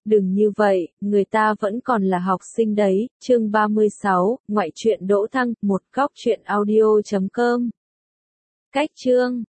Đừng như vậy, người ta vẫn còn là học sinh đấy. Chương 36, ngoại truyện Đỗ Thăng, một góc truyện audio.com. Cách chương